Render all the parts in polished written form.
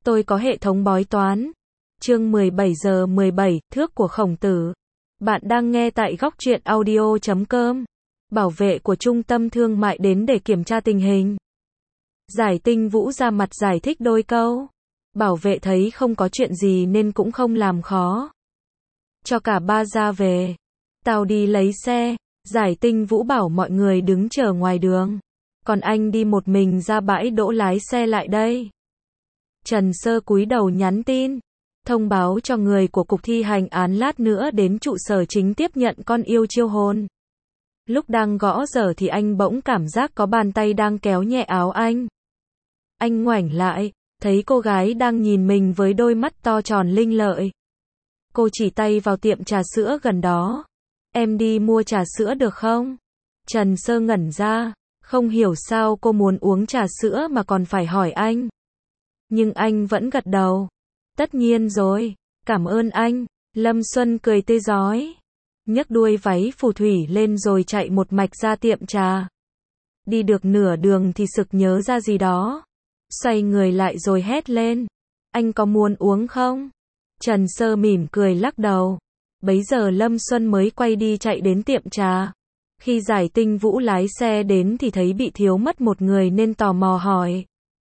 Tôi có hệ thống bói toán. Chương 17 giờ 17, thước của Khổng Tử. Bạn đang nghe tại góc truyện audio.com. Bảo vệ của trung tâm thương mại đến để kiểm tra tình hình. Giải Tinh Vũ ra mặt giải thích đôi câu. Bảo vệ thấy không có chuyện gì nên cũng không làm khó. Cho cả ba ra về. Tao đi lấy xe. Giải Tinh Vũ bảo mọi người đứng chờ ngoài đường. Còn anh đi một mình ra bãi đỗ lái xe lại đây. Trần Sơ cúi đầu nhắn tin. Thông báo cho người của cục thi hành án lát nữa đến trụ sở chính tiếp nhận con yêu chiêu hồn. Lúc đang gõ giờ thì anh bỗng cảm giác có bàn tay đang kéo nhẹ áo anh. Anh ngoảnh lại, thấy cô gái đang nhìn mình với đôi mắt to tròn linh lợi. Cô chỉ tay vào tiệm trà sữa gần đó. Em đi mua trà sữa được không? Trần Sơ ngẩn ra, không hiểu sao cô muốn uống trà sữa mà còn phải hỏi anh. Nhưng anh vẫn gật đầu. Tất nhiên rồi, cảm ơn anh. Lâm Xuân cười tươi rói. Nhấc đuôi váy phù thủy lên rồi chạy một mạch ra tiệm trà. Đi được nửa đường thì sực nhớ ra gì đó. Xoay người lại rồi hét lên. Anh có muốn uống không? Trần Sơ mỉm cười lắc đầu. Bấy giờ Lâm Xuân mới quay đi chạy đến tiệm trà. Khi Giải Tinh Vũ lái xe đến thì thấy bị thiếu mất một người nên tò mò hỏi.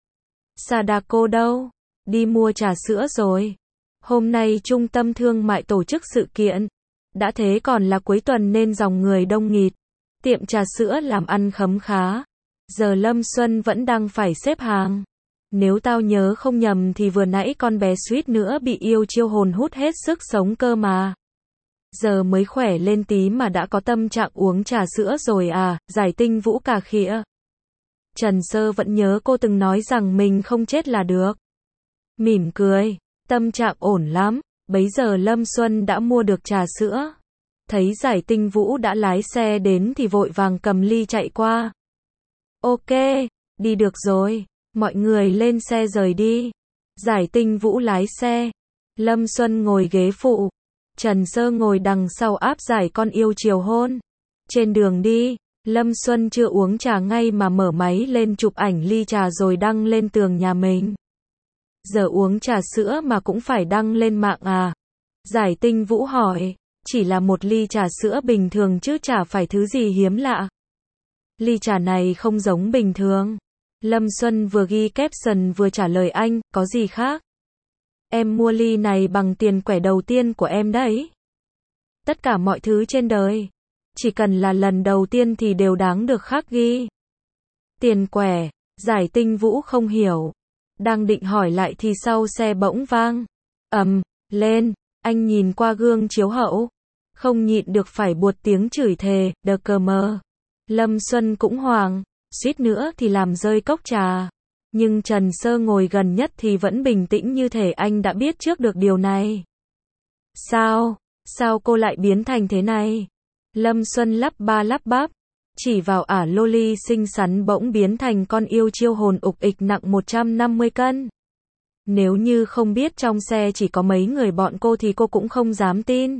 Sadako đâu? Đi mua trà sữa rồi. Hôm nay trung tâm thương mại tổ chức sự kiện. Đã thế còn là cuối tuần nên dòng người đông nghịt. Tiệm trà sữa làm ăn khấm khá. Giờ Lâm Xuân vẫn đang phải xếp hàng. Nếu tao nhớ không nhầm thì vừa nãy con bé suýt nữa bị yêu chiêu hồn hút hết sức sống cơ mà. Giờ mới khỏe lên tí mà đã có tâm trạng uống trà sữa rồi à, Giải Tinh Vũ cà khịa. Trần Sơ vẫn nhớ cô từng nói rằng mình không chết là được. Mỉm cười, tâm trạng ổn lắm, bấy giờ Lâm Xuân đã mua được trà sữa. Thấy Giải Tinh Vũ đã lái xe đến thì vội vàng cầm ly chạy qua. Ok, đi được rồi, mọi người lên xe rời đi. Giải Tinh Vũ lái xe, Lâm Xuân ngồi ghế phụ. Trần Sơ ngồi đằng sau áp giải con yêu chiều hôn. Trên đường đi, Lâm Xuân chưa uống trà ngay mà mở máy lên chụp ảnh ly trà rồi đăng lên tường nhà mình. Giờ uống trà sữa mà cũng phải đăng lên mạng à? Giải Tinh Vũ hỏi, chỉ là một ly trà sữa bình thường chứ chả phải thứ gì hiếm lạ. Ly trà này không giống bình thường. Lâm Xuân vừa ghi caption vừa trả lời anh, có gì khác? Em mua ly này bằng tiền quẻ đầu tiên của em đấy. Tất cả mọi thứ trên đời, chỉ cần là lần đầu tiên thì đều đáng được khắc ghi. Tiền quẻ, Giải Tinh Vũ không hiểu. Đang định hỏi lại thì sau xe bỗng vang. Lên, anh nhìn qua gương chiếu hậu. Không nhịn được phải buột tiếng chửi thề, đờ cờ mờ. Lâm Xuân cũng hoảng, suýt nữa thì làm rơi cốc trà. Nhưng Trần Sơ ngồi gần nhất thì vẫn bình tĩnh như thể anh đã biết trước được điều này. Sao cô lại biến thành thế này? Lâm Xuân lắp ba lắp bắp, chỉ vào ả loli xinh xắn bỗng biến thành con yêu chiêu hồn ục ịch nặng 150 cân. Nếu như không biết trong xe chỉ có mấy người bọn cô thì cô cũng không dám tin.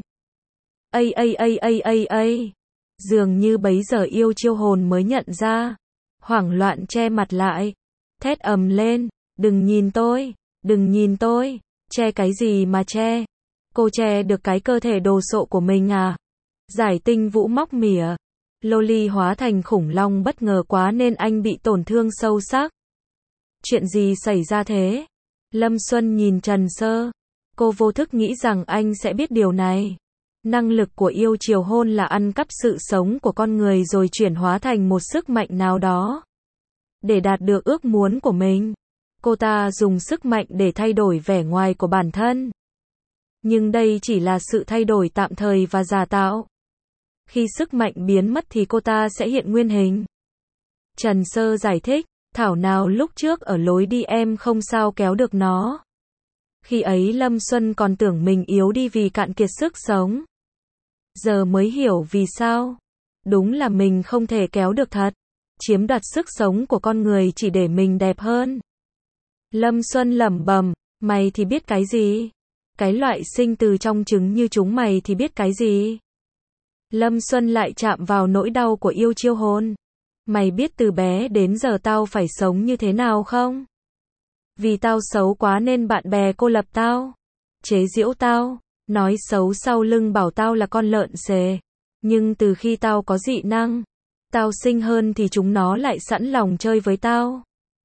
Dường như bấy giờ yêu chiêu hồn mới nhận ra. Hoảng loạn che mặt lại. Thét ầm lên, đừng nhìn tôi, che cái gì mà che? Cô che được cái cơ thể đồ sộ của mình à? Giải Tinh Vũ móc mỉa. Loli hóa thành khủng long bất ngờ quá nên anh bị tổn thương sâu sắc. Chuyện gì xảy ra thế? Lâm Xuân nhìn Trần Sơ. Cô vô thức nghĩ rằng anh sẽ biết điều này. Năng lực của yêu chiều hôn là ăn cắp sự sống của con người rồi chuyển hóa thành một sức mạnh nào đó. Để đạt được ước muốn của mình, cô ta dùng sức mạnh để thay đổi vẻ ngoài của bản thân. Nhưng đây chỉ là sự thay đổi tạm thời và giả tạo. Khi sức mạnh biến mất thì cô ta sẽ hiện nguyên hình. Trần Sơ giải thích, thảo nào lúc trước ở lối đi em không sao kéo được nó. Khi ấy Lâm Xuân còn tưởng mình yếu đi vì cạn kiệt sức sống. Giờ mới hiểu vì sao. Đúng là mình không thể kéo được thật. Chiếm đoạt sức sống của con người chỉ để mình đẹp hơn. Lâm Xuân lẩm bẩm, mày thì biết cái gì? Cái loại sinh từ trong trứng như chúng mày thì biết cái gì? Lâm Xuân lại chạm vào nỗi đau của yêu chiêu hồn. Mày biết từ bé đến giờ tao phải sống như thế nào không? Vì tao xấu quá nên bạn bè cô lập tao, chế giễu tao, nói xấu sau lưng bảo tao là con lợn xề. Nhưng từ khi tao có dị năng, tao xinh hơn thì chúng nó lại sẵn lòng chơi với tao.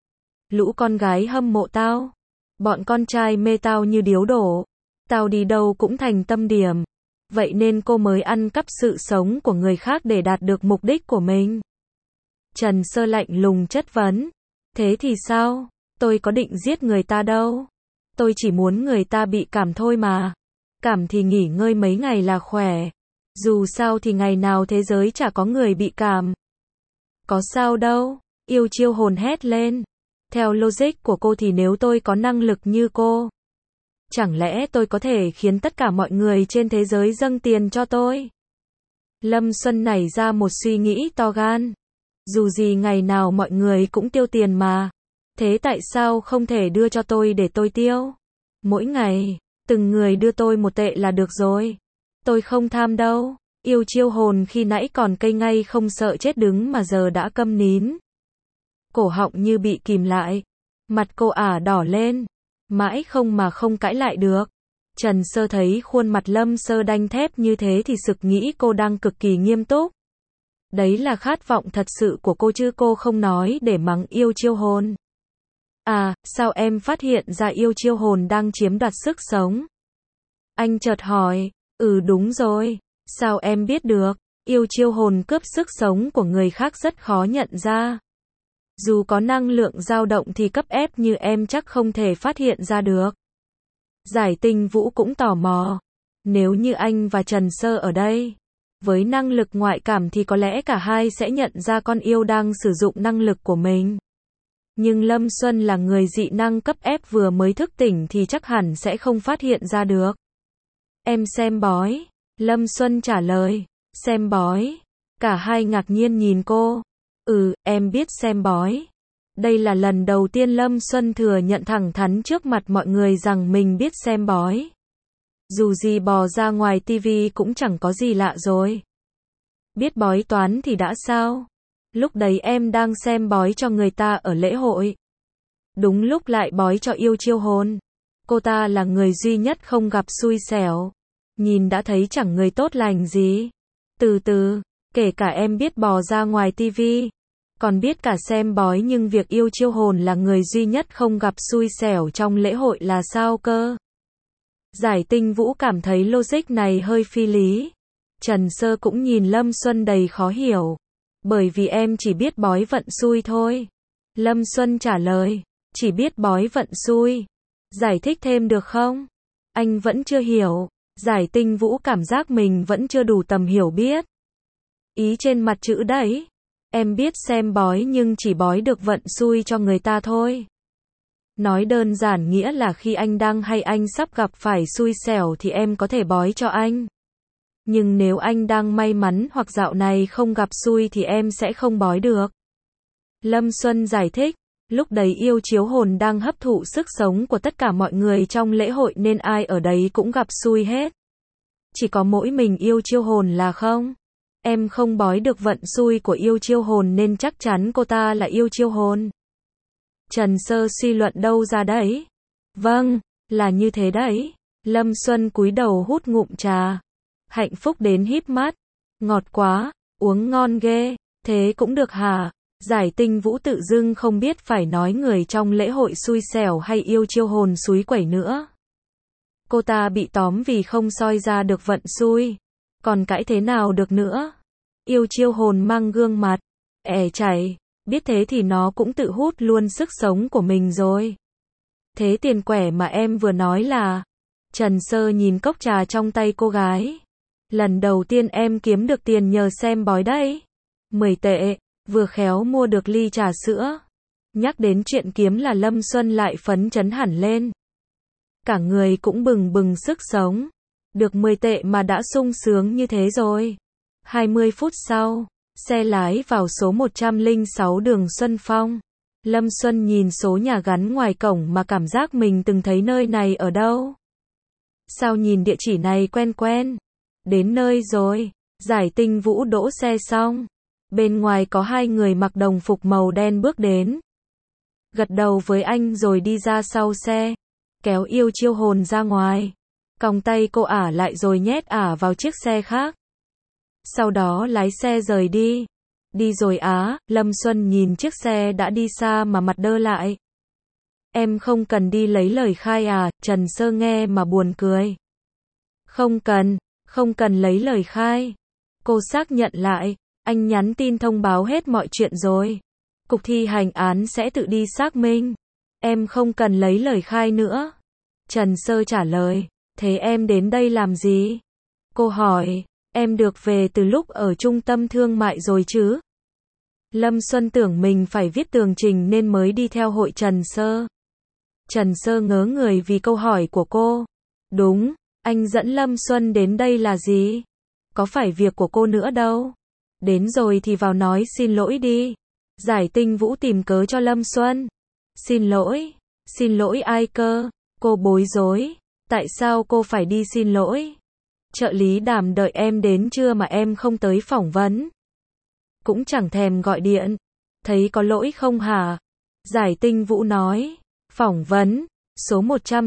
Lũ con gái hâm mộ tao, bọn con trai mê tao như điếu đổ. Tao đi đâu cũng thành tâm điểm. Vậy nên cô mới ăn cắp sự sống của người khác để đạt được mục đích của mình. Trần Sơ lạnh lùng chất vấn. Thế thì sao? Tôi có định giết người ta đâu. Tôi chỉ muốn người ta bị cảm thôi mà. Cảm thì nghỉ ngơi mấy ngày là khỏe. Dù sao thì ngày nào thế giới chả có người bị cảm. Có sao đâu. Yêu Chiêu Hồn hét lên. Theo logic của cô thì nếu tôi có năng lực như cô, chẳng lẽ tôi có thể khiến tất cả mọi người trên thế giới dâng tiền cho tôi? Lâm Xuân nảy ra một suy nghĩ to gan. Dù gì ngày nào mọi người cũng tiêu tiền mà. Thế tại sao không thể đưa cho tôi để tôi tiêu? Mỗi ngày, từng người đưa tôi 1 tệ là được rồi. Tôi không tham đâu. Yêu Chiêu Hồn khi nãy còn cây ngay không sợ chết đứng mà giờ đã câm nín. Cổ họng như bị kìm lại. Mặt cô ả đỏ lên. Mãi không cãi lại được. Trần Sơ thấy khuôn mặt Lâm Sơ đanh thép như thế thì sực nghĩ cô đang cực kỳ nghiêm túc. Đấy là khát vọng thật sự của cô chứ cô không nói để mắng Yêu Chiêu Hồn. À, sao em phát hiện ra Yêu Chiêu Hồn đang chiếm đoạt sức sống? Anh chợt hỏi. Đúng rồi. Sao em biết được? Yêu Chiêu Hồn cướp sức sống của người khác rất khó nhận ra. Dù có năng lượng dao động thì cấp ép như em chắc không thể phát hiện ra được. Giải Tinh Vũ cũng tò mò. Nếu như anh và Trần Sơ ở đây, với năng lực ngoại cảm thì có lẽ cả hai sẽ nhận ra con yêu đang sử dụng năng lực của mình. Nhưng Lâm Xuân là người dị năng cấp ép vừa mới thức tỉnh thì chắc hẳn sẽ không phát hiện ra được. Em xem bói. Lâm Xuân trả lời. Xem bói. Cả hai ngạc nhiên nhìn cô. Em biết xem bói. Đây là lần đầu tiên Lâm Xuân thừa nhận thẳng thắn trước mặt mọi người rằng mình biết xem bói. Dù gì bò ra ngoài tivi cũng chẳng có gì lạ rồi. Biết bói toán thì đã sao? Lúc đấy em đang xem bói cho người ta ở lễ hội. Đúng lúc lại bói cho Yêu Chiêu Hồn. Cô ta là người duy nhất không gặp xui xẻo. Nhìn đã thấy chẳng người tốt lành gì. Từ từ, kể cả em biết bò ra ngoài tivi, còn biết cả xem bói nhưng việc Yêu Chiêu Hồn là người duy nhất không gặp xui xẻo trong lễ hội là sao cơ? Giải Tinh Vũ cảm thấy logic này hơi phi lý. Trần Sơ cũng nhìn Lâm Xuân đầy khó hiểu. Bởi vì em chỉ biết bói vận xui thôi. Lâm Xuân trả lời. Chỉ biết bói vận xui. Giải thích thêm được không? Anh vẫn chưa hiểu. Giải Tinh Vũ cảm giác mình vẫn chưa đủ tầm hiểu biết. Ý trên mặt chữ đấy. Em biết xem bói nhưng chỉ bói được vận xui cho người ta thôi. Nói đơn giản nghĩa là khi anh đang hay anh sắp gặp phải xui xẻo thì em có thể bói cho anh. Nhưng nếu anh đang may mắn hoặc dạo này không gặp xui thì em sẽ không bói được. Lâm Xuân giải thích. Lúc đấy Yêu Chiếu Hồn đang hấp thụ sức sống của tất cả mọi người trong lễ hội nên ai ở đấy cũng gặp xui hết. Chỉ có mỗi mình Yêu Chiêu Hồn là không. Em không bói được vận xui của Yêu Chiêu Hồn nên chắc chắn cô ta là Yêu Chiêu Hồn. Trần Sơ suy luận đâu ra đấy? Vâng, là như thế đấy. Lâm Xuân cúi đầu hút ngụm trà. Hạnh phúc đến híp mắt. Ngọt quá, uống ngon ghê. Thế cũng được hả? Giải Tinh Vũ tự dưng không biết phải nói người trong lễ hội xui xẻo hay Yêu Chiêu Hồn xúi quẩy nữa. Cô ta bị tóm vì không soi ra được vận xui. Còn cãi thế nào được nữa? Yêu Chiêu Hồn mang gương mặt chảy, biết thế thì nó cũng tự hút luôn sức sống của mình rồi. Thế tiền quẻ mà em vừa nói là? Trần Sơ nhìn cốc trà trong tay cô gái. Lần đầu tiên em kiếm được tiền nhờ xem bói đấy. 10 tệ, vừa khéo mua được ly trà sữa. Nhắc đến chuyện kiếm là Lâm Xuân lại phấn chấn hẳn lên. Cả người cũng bừng bừng sức sống. Được 10 tệ mà đã sung sướng như thế rồi. 20 phút sau, xe lái vào số 106 đường Xuân Phong. Lâm Xuân nhìn số nhà gắn ngoài cổng mà cảm giác mình từng thấy nơi này ở đâu. Sao nhìn địa chỉ này quen quen? Đến nơi rồi. Giải Tinh Vũ đỗ xe xong. Bên ngoài có 2 người mặc đồng phục màu đen bước đến. gật đầu với anh rồi đi ra sau xe, kéo Yêu Chiêu Hồn ra ngoài, còng tay cô ả lại rồi nhét ả vào chiếc xe khác. Sau đó lái xe rời đi. Đi rồi á, Lâm Xuân nhìn chiếc xe đã đi xa mà mặt đơ lại. Em không cần đi lấy lời khai à, Trần Sơ nghe mà buồn cười. Không cần lấy lời khai. Cô xác nhận lại, anh nhắn tin thông báo hết mọi chuyện rồi. Cục thi hành án sẽ tự đi xác minh. Em không cần lấy lời khai nữa. Trần Sơ trả lời, thế em đến đây làm gì? Cô hỏi, em được về từ lúc ở trung tâm thương mại rồi chứ? Lâm Xuân tưởng mình phải viết tường trình nên mới đi theo hội Trần Sơ. Trần Sơ ngớ người vì câu hỏi của cô. Đúng, anh dẫn Lâm Xuân đến đây là gì? Có phải việc của cô nữa đâu. Đến rồi thì vào nói xin lỗi đi. Giải Tinh Vũ tìm cớ cho Lâm Xuân. Xin lỗi ai cơ? Cô bối rối. Tại sao cô phải đi xin lỗi? Trợ lý Đàm đợi em đến trưa mà em không tới phỏng vấn. Cũng chẳng thèm gọi điện. Thấy có lỗi không hả? Giải Tinh Vũ nói. Phỏng vấn, số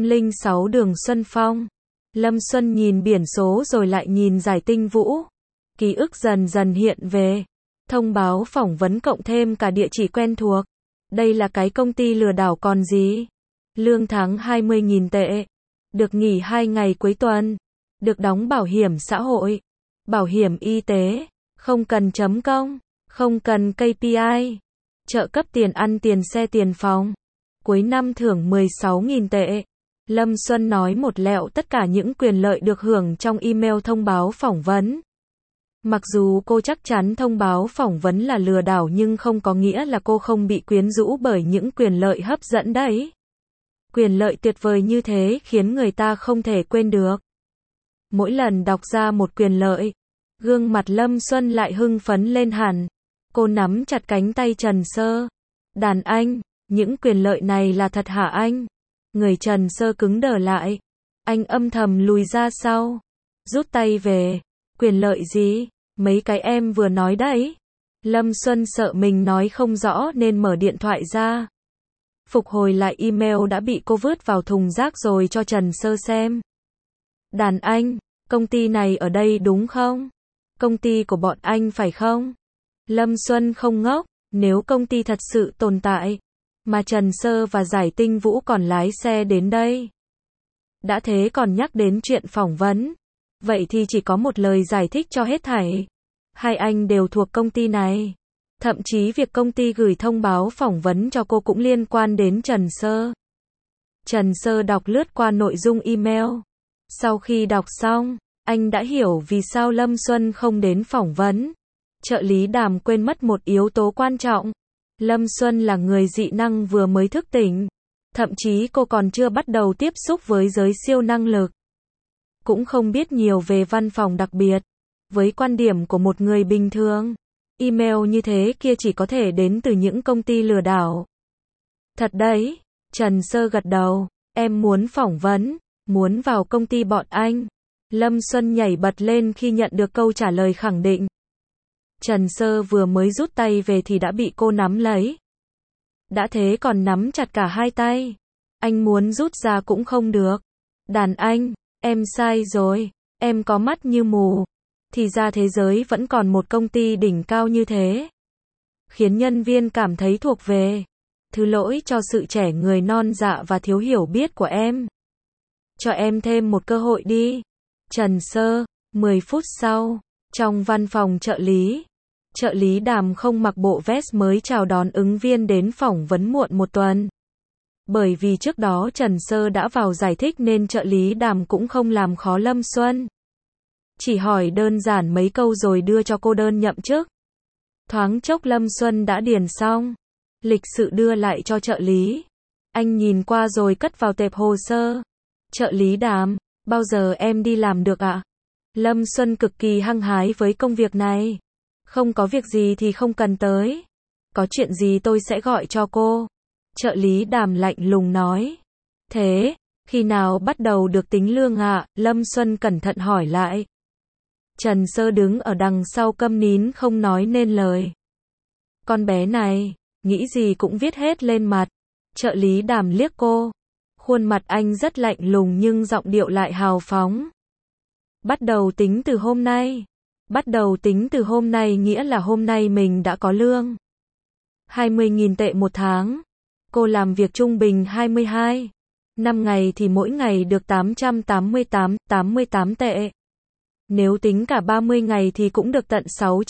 106 đường Xuân Phong. Lâm Xuân nhìn biển số rồi lại nhìn Giải Tinh Vũ. Ký ức dần dần hiện về. Thông báo phỏng vấn cộng thêm cả địa chỉ quen thuộc. Đây là cái công ty lừa đảo còn gì? Lương tháng 20.000 tệ. Được nghỉ 2 ngày cuối tuần. Được đóng bảo hiểm xã hội. Bảo hiểm y tế. Không cần chấm công. Không cần KPI. Trợ cấp tiền ăn tiền xe tiền phòng. Cuối năm thưởng 16.000 tệ. Lâm Xuân nói một lẹo tất cả những quyền lợi được hưởng trong email thông báo phỏng vấn. Mặc dù cô chắc chắn thông báo phỏng vấn là lừa đảo nhưng không có nghĩa là cô không bị quyến rũ bởi những quyền lợi hấp dẫn đấy. Quyền lợi tuyệt vời như thế khiến người ta không thể quên được. Mỗi lần đọc ra một quyền lợi, gương mặt Lâm Xuân lại hưng phấn lên hẳn. Cô nắm chặt cánh tay Trần Sơ. Đàn anh, những quyền lợi này là thật hả anh? Người Trần Sơ cứng đờ lại. Anh âm thầm lùi ra sau. Rút tay về. Quyền lợi gì? Mấy cái em vừa nói đấy. Lâm Xuân sợ mình nói không rõ nên mở điện thoại ra. Phục hồi lại email đã bị cô vứt vào thùng rác rồi cho Trần Sơ xem. Đàn anh, công ty này ở đây đúng không? Công ty của bọn anh phải không? Lâm Xuân không ngốc, nếu công ty thật sự tồn tại, mà Trần Sơ và Giải Tinh Vũ còn lái xe đến đây. Đã thế còn nhắc đến chuyện phỏng vấn. Vậy thì chỉ có một lời giải thích cho hết thảy. Hai anh đều thuộc công ty này. Thậm chí việc công ty gửi thông báo phỏng vấn cho cô cũng liên quan đến Trần Sơ. Trần Sơ đọc lướt qua nội dung email. Sau khi đọc xong, anh đã hiểu vì sao Lâm Xuân không đến phỏng vấn. Trợ lý Đàm quên mất một yếu tố quan trọng. Lâm Xuân là người dị năng vừa mới thức tỉnh. Thậm chí cô còn chưa bắt đầu tiếp xúc với giới siêu năng lực. Cũng không biết nhiều về văn phòng đặc biệt. Với quan điểm của một người bình thường, email như thế kia chỉ có thể đến từ những công ty lừa đảo. Thật đấy, Trần Sơ gật đầu, em muốn phỏng vấn, muốn vào công ty bọn anh. Lâm Xuân nhảy bật lên khi nhận được câu trả lời khẳng định. Trần Sơ vừa mới rút tay về thì đã bị cô nắm lấy. Đã thế còn nắm chặt cả hai tay. Anh muốn rút ra cũng không được. Đàn anh, em sai rồi, em có mắt như mù. Thì ra thế giới vẫn còn một công ty đỉnh cao như thế. Khiến nhân viên cảm thấy thuộc về. Thứ lỗi cho sự trẻ người non dạ và thiếu hiểu biết của em. Cho em thêm một cơ hội đi. Trần Sơ, 10 phút sau, trong văn phòng trợ lý Đàm không mặc bộ vest mới chào đón ứng viên đến phỏng vấn muộn một tuần. Bởi vì trước đó Trần Sơ đã vào giải thích nên trợ lý Đàm cũng không làm khó Lâm Xuân. Chỉ hỏi đơn giản mấy câu rồi đưa cho cô đơn nhậm chức. Thoáng chốc Lâm Xuân đã điền xong. Lịch sự đưa lại cho trợ lý. Anh nhìn qua rồi cất vào tệp hồ sơ. Trợ lý Đàm, bao giờ em đi làm được ạ? Lâm Xuân cực kỳ hăng hái với công việc này. Không có việc gì thì không cần tới. Có chuyện gì tôi sẽ gọi cho cô. Trợ lý Đàm lạnh lùng nói. Thế, khi nào bắt đầu được tính lương ạ? Lâm Xuân cẩn thận hỏi lại. Trần Sơ đứng ở đằng sau câm nín không nói nên lời. Con bé này, nghĩ gì cũng viết hết lên mặt. Trợ lý Đàm liếc cô. Khuôn mặt anh rất lạnh lùng nhưng giọng điệu lại hào phóng. Bắt đầu tính từ hôm nay. Bắt đầu tính từ hôm nay nghĩa là hôm nay mình đã có lương 20.000 tệ một tháng. Cô làm việc trung bình 22 5 ngày thì mỗi ngày được 88 tệ. Nếu tính cả 30 ngày thì cũng được tận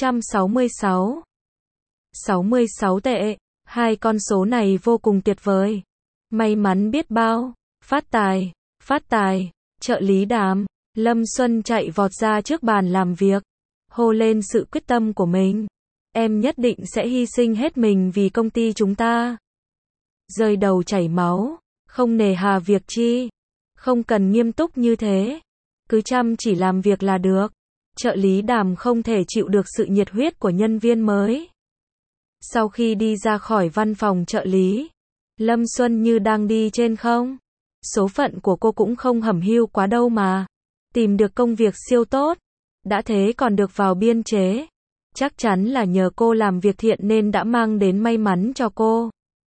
66 tệ. Hai con số này vô cùng tuyệt vời. May mắn biết bao. Phát tài. Trợ lý Đàm. Lâm Xuân chạy vọt ra trước bàn làm việc. Hô lên sự quyết tâm của mình. Em nhất định sẽ hy sinh hết mình vì công ty chúng ta. Rơi đầu chảy máu. Không nề hà việc chi. Không cần nghiêm túc như thế. Cứ chăm chỉ làm việc là được. Trợ lý Đàm không thể chịu được sự nhiệt huyết của nhân viên mới. Sau khi đi ra khỏi văn phòng trợ lý, Lâm Xuân như đang đi trên không. Số phận của cô cũng không hẩm hiu quá đâu mà. Tìm được công việc siêu tốt. Đã thế còn được vào biên chế. Chắc chắn là nhờ cô làm việc thiện nên đã mang đến may mắn cho cô.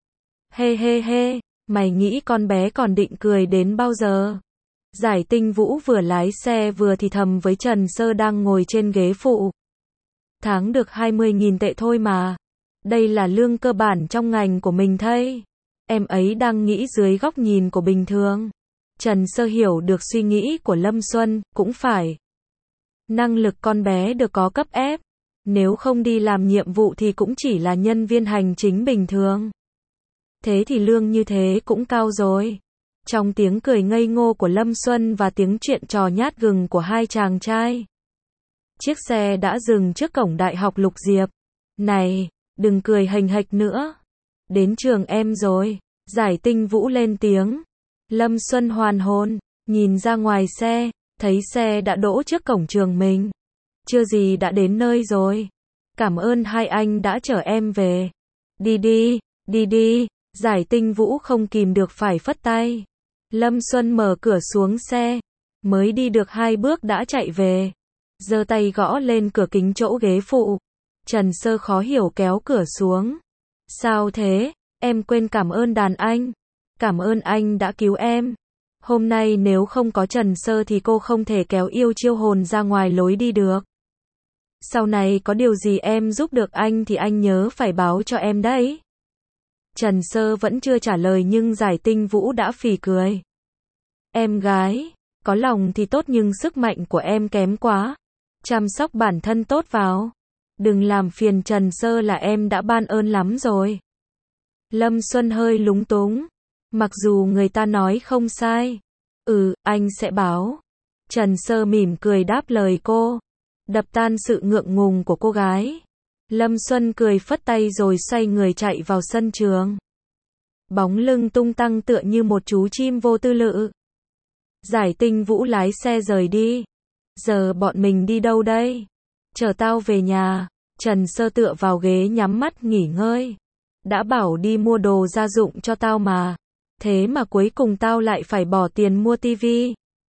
He, mày nghĩ con bé còn định cười đến bao giờ? Giải Tinh Vũ vừa lái xe vừa thì thầm với Trần Sơ đang ngồi trên ghế phụ. Tháng được 20.000 tệ thôi mà. Đây là lương cơ bản trong ngành của mình thay. Em ấy đang nghĩ dưới góc nhìn của bình thường. Trần Sơ hiểu được suy nghĩ của Lâm Xuân, cũng phải. Năng lực con bé được có cấp ép. Nếu không đi làm nhiệm vụ thì cũng chỉ là nhân viên hành chính bình thường. Thế thì lương như thế cũng cao rồi. Trong tiếng cười ngây ngô của Lâm Xuân và tiếng chuyện trò nhát gừng của hai chàng trai, chiếc xe đã dừng trước cổng Đại học Lục Diệp. Này, đừng cười hềnh hệch nữa. Đến trường em rồi. Giải Tinh Vũ lên tiếng. Lâm Xuân hoàn hồn, nhìn ra ngoài xe, thấy xe đã đỗ trước cổng trường mình. Chưa gì đã đến nơi rồi. Cảm ơn hai anh đã chở em về. Đi đi. Giải Tinh Vũ không kìm được phải phất tay. Lâm Xuân mở cửa xuống xe. Mới đi được 2 bước đã chạy về. Giơ tay gõ lên cửa kính chỗ ghế phụ. Trần Sơ khó hiểu kéo cửa xuống. Sao thế? Em quên cảm ơn đàn anh. Cảm ơn anh đã cứu em. Hôm nay nếu không có Trần Sơ thì cô không thể kéo Yêu Chiêu Hồn ra ngoài lối đi được. Sau này có điều gì em giúp được anh thì anh nhớ phải báo cho em đấy. Trần Sơ vẫn chưa trả lời nhưng Giải Tinh Vũ đã phì cười. Em gái, có lòng thì tốt nhưng sức mạnh của em kém quá. Chăm sóc bản thân tốt vào. Đừng làm phiền Trần Sơ là em đã ban ơn lắm rồi. Lâm Xuân hơi lúng túng. Mặc dù người ta nói không sai. Anh sẽ báo. Trần Sơ mỉm cười đáp lời cô. Đập tan sự ngượng ngùng của cô gái. Lâm Xuân cười phất tay rồi xoay người chạy vào sân trường. Bóng lưng tung tăng tựa như một chú chim vô tư lự. Giải Tinh Vũ lái xe rời đi. Giờ bọn mình đi đâu đây? Chở tao về nhà. Trần Sơ tựa vào ghế nhắm mắt nghỉ ngơi. Đã bảo đi mua đồ gia dụng cho tao mà. Thế mà cuối cùng tao lại phải bỏ tiền mua tivi.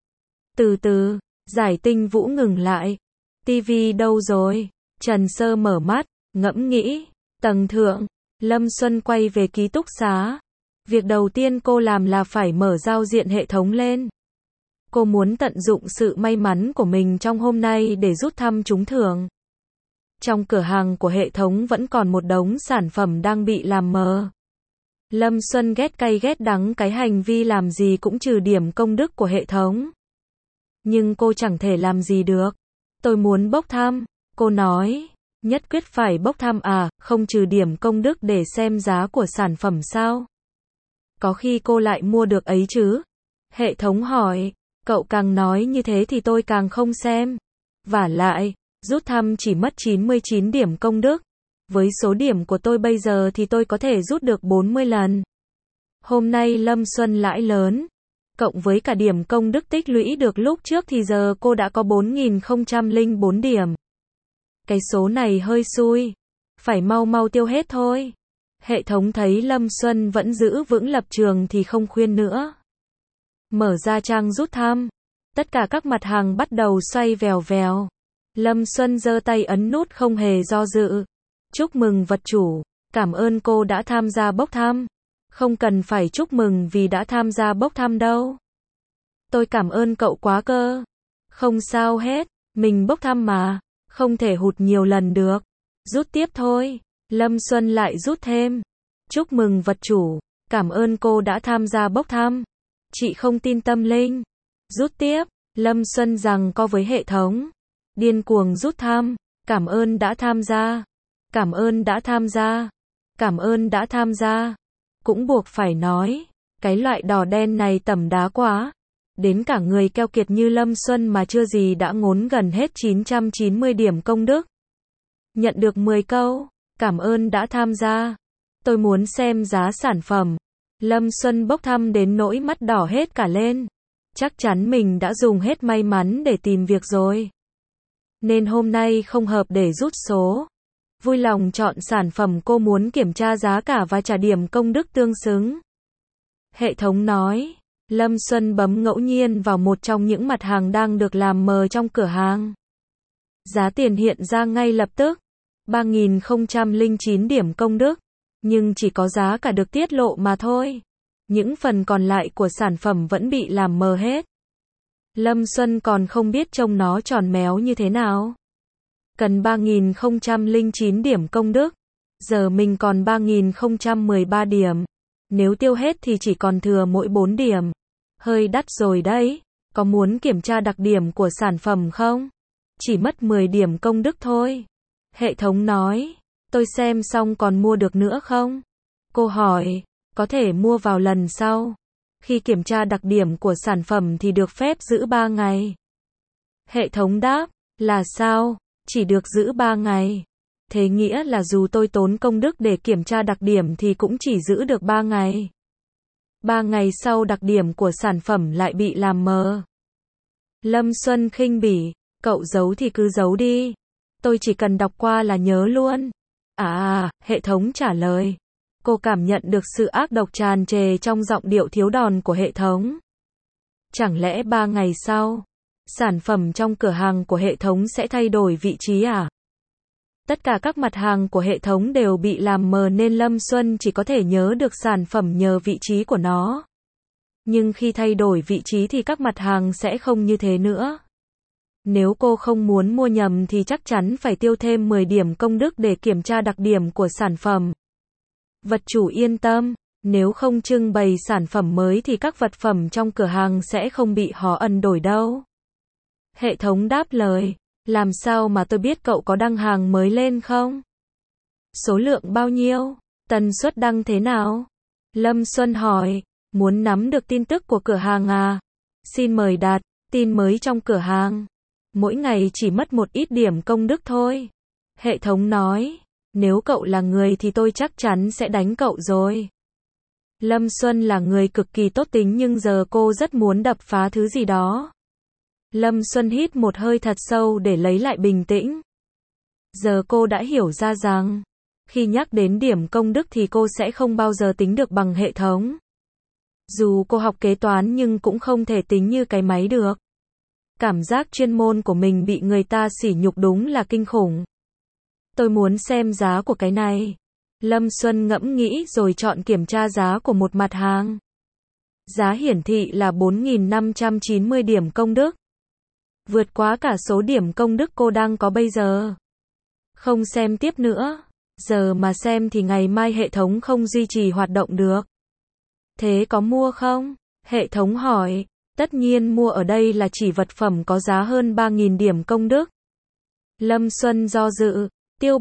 Từ từ, Giải Tinh Vũ ngừng lại. Tivi đâu rồi? Trần Sơ mở mắt, ngẫm nghĩ. Tầng thượng. Lâm Xuân quay về ký túc xá. Việc đầu tiên cô làm là phải mở giao diện hệ thống lên. Cô muốn tận dụng sự may mắn của mình trong hôm nay để rút thăm trúng thưởng. Trong cửa hàng của hệ thống vẫn còn một đống sản phẩm đang bị làm mờ. Lâm Xuân ghét cay ghét đắng cái hành vi làm gì cũng trừ điểm công đức của hệ thống. Nhưng cô chẳng thể làm gì được. Tôi muốn bốc thăm, cô nói. Nhất quyết phải bốc thăm à, không trừ điểm công đức để xem giá của sản phẩm sao? Có khi cô lại mua được ấy chứ? Hệ thống hỏi. Cậu càng nói như thế thì tôi càng không xem. Vả lại, rút thăm chỉ mất 99 điểm công đức. Với số điểm của tôi bây giờ thì tôi có thể rút được 40 lần. Hôm nay Lâm Xuân lãi lớn. Cộng với cả điểm công đức tích lũy được lúc trước thì giờ cô đã có 4.004 điểm. Cái số này hơi xui. Phải mau mau tiêu hết thôi. Hệ thống thấy Lâm Xuân vẫn giữ vững lập trường thì không khuyên nữa. Mở ra trang rút thăm. Tất cả các mặt hàng bắt đầu xoay vèo vèo. Lâm Xuân giơ tay ấn nút không hề do dự. Chúc mừng vật chủ. Cảm ơn cô đã tham gia bốc thăm. Không cần phải chúc mừng vì đã tham gia bốc thăm đâu. Tôi cảm ơn cậu quá cơ. Không sao hết, mình bốc thăm mà, không thể hụt nhiều lần được. Rút tiếp thôi. Lâm Xuân lại rút thêm. Chúc mừng vật chủ, cảm ơn cô đã tham gia bốc thăm. Chị không tin tâm linh. Rút tiếp. Lâm Xuân giằng co với hệ thống. Điên cuồng rút thăm. Cảm ơn đã tham gia. Cảm ơn đã tham gia. Cảm ơn đã tham gia. Cũng buộc phải nói, cái loại đỏ đen này tẩm đá quá. Đến cả người keo kiệt như Lâm Xuân mà chưa gì đã ngốn gần hết 990 điểm công đức. Nhận được 10 câu, cảm ơn đã tham gia. Tôi muốn xem giá sản phẩm. Lâm Xuân bốc thăm đến nỗi mắt đỏ hết cả lên. Chắc chắn mình đã dùng hết may mắn để tìm việc rồi. Nên hôm nay không hợp để rút số. Vui lòng chọn sản phẩm cô muốn kiểm tra giá cả và trả điểm công đức tương xứng. Hệ thống nói. Lâm Xuân bấm ngẫu nhiên vào một trong những mặt hàng đang được làm mờ trong cửa hàng. Giá tiền hiện ra ngay lập tức. 3009 điểm công đức. Nhưng chỉ có giá cả được tiết lộ mà thôi. Những phần còn lại của sản phẩm vẫn bị làm mờ hết. Lâm Xuân còn không biết trông nó tròn méo như thế nào. Cần 3009 điểm công đức. Giờ mình còn 3013 điểm. Nếu tiêu hết thì chỉ còn thừa mỗi 4 điểm. Hơi đắt rồi đấy. Có muốn kiểm tra đặc điểm của sản phẩm không? Chỉ mất 10 điểm công đức thôi. Hệ thống nói. Tôi xem xong còn mua được nữa không? Cô hỏi. Có thể mua vào lần sau. Khi kiểm tra đặc điểm của sản phẩm thì được phép giữ 3 ngày. Hệ thống đáp. Là sao? Chỉ được giữ 3 ngày. Thế nghĩa là dù tôi tốn công đức để kiểm tra đặc điểm thì cũng chỉ giữ được 3 ngày. 3 ngày sau đặc điểm của sản phẩm lại bị làm mờ. Lâm Xuân khinh bỉ. Cậu giấu thì cứ giấu đi. Tôi chỉ cần đọc qua là nhớ luôn. Hệ thống trả lời. Cô cảm nhận được sự ác độc tràn trề trong giọng điệu thiếu đòn của hệ thống. Chẳng lẽ 3 ngày sau, sản phẩm trong cửa hàng của hệ thống sẽ thay đổi vị trí à? Tất cả các mặt hàng của hệ thống đều bị làm mờ nên Lâm Xuân chỉ có thể nhớ được sản phẩm nhờ vị trí của nó. Nhưng khi thay đổi vị trí thì các mặt hàng sẽ không như thế nữa. Nếu cô không muốn mua nhầm thì chắc chắn phải tiêu thêm 10 điểm công đức để kiểm tra đặc điểm của sản phẩm. Vật chủ yên tâm, nếu không trưng bày sản phẩm mới thì các vật phẩm trong cửa hàng sẽ không bị họ ẩn đổi đâu. Hệ thống đáp lời, làm sao mà tôi biết cậu có đăng hàng mới lên không? Số lượng bao nhiêu? Tần suất đăng thế nào? Lâm Xuân hỏi, muốn nắm được tin tức của cửa hàng à? Xin mời đặt tin mới trong cửa hàng. Mỗi ngày chỉ mất một ít điểm công đức thôi. Hệ thống nói, nếu cậu là người thì tôi chắc chắn sẽ đánh cậu rồi. Lâm Xuân là người cực kỳ tốt tính nhưng giờ cô rất muốn đập phá thứ gì đó. Lâm Xuân hít một hơi thật sâu để lấy lại bình tĩnh. Giờ cô đã hiểu ra rằng, khi nhắc đến điểm công đức thì cô sẽ không bao giờ tính được bằng hệ thống. Dù cô học kế toán nhưng cũng không thể tính như cái máy được. Cảm giác chuyên môn của mình bị người ta sỉ nhục đúng là kinh khủng. Tôi muốn xem giá của cái này. Lâm Xuân ngẫm nghĩ rồi chọn kiểm tra giá của một mặt hàng. Giá hiển thị là 4.590 điểm công đức. Vượt quá cả số điểm công đức cô đang có bây giờ. Không xem tiếp nữa. Giờ mà xem thì ngày mai hệ thống không duy trì hoạt động được. Thế có mua không? Hệ thống hỏi. Tất nhiên mua ở đây là chỉ vật phẩm có giá hơn 3.000 điểm công đức. Lâm Xuân do dự. Tiêu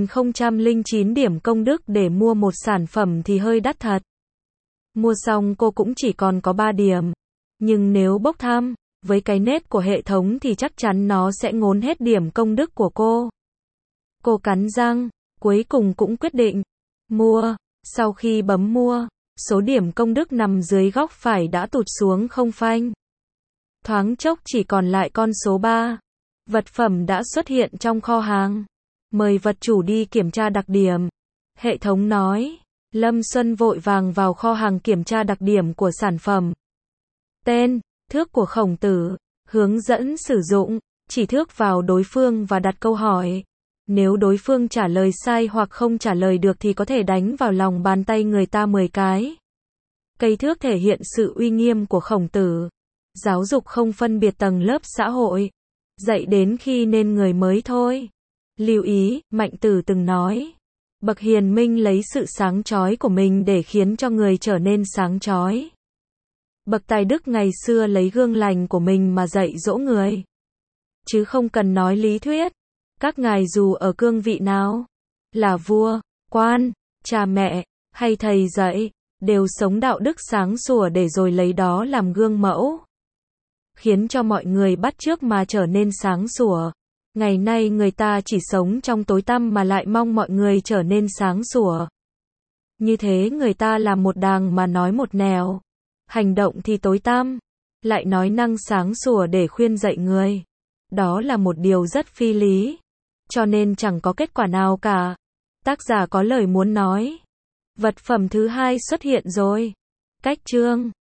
3009 điểm công đức để mua một sản phẩm thì hơi đắt thật. Mua xong cô cũng chỉ còn có 3 điểm. Nhưng nếu bốc thăm, với cái nết của hệ thống thì chắc chắn nó sẽ ngốn hết điểm công đức của cô. Cô cắn răng, cuối cùng cũng quyết định. Mua. Sau khi bấm mua, số điểm công đức nằm dưới góc phải đã tụt xuống không phanh. Thoáng chốc chỉ còn lại con số 3. Vật phẩm đã xuất hiện trong kho hàng. Mời vật chủ đi kiểm tra đặc điểm. Hệ thống nói. Lâm Xuân vội vàng vào kho hàng kiểm tra đặc điểm của sản phẩm. Tên, thước của Khổng Tử, hướng dẫn sử dụng, chỉ thước vào đối phương và đặt câu hỏi. Nếu đối phương trả lời sai hoặc không trả lời được thì có thể đánh vào lòng bàn tay người ta 10 cái. Cây thước thể hiện sự uy nghiêm của Khổng Tử. Giáo dục không phân biệt tầng lớp xã hội. Dạy đến khi nên người mới thôi. Lưu ý, Mạnh Tử từng nói. Bậc hiền minh lấy sự sáng chói của mình để khiến cho người trở nên sáng chói. Bậc tài đức ngày xưa lấy gương lành của mình mà dạy dỗ người. Chứ không cần nói lý thuyết. Các ngài dù ở cương vị nào, là vua, quan, cha mẹ, hay thầy dạy, đều sống đạo đức sáng sủa để rồi lấy đó làm gương mẫu. Khiến cho mọi người bắt chước mà trở nên sáng sủa. Ngày nay người ta chỉ sống trong tối tăm mà lại mong mọi người trở nên sáng sủa. Như thế người ta làm một đàng mà nói một nẻo. Hành động thì tối tăm, lại nói năng sáng sủa để khuyên dạy người. Đó là một điều rất phi lý. Cho nên chẳng có kết quả nào cả. Tác giả có lời muốn nói. Vật phẩm thứ hai xuất hiện rồi. Cách chương.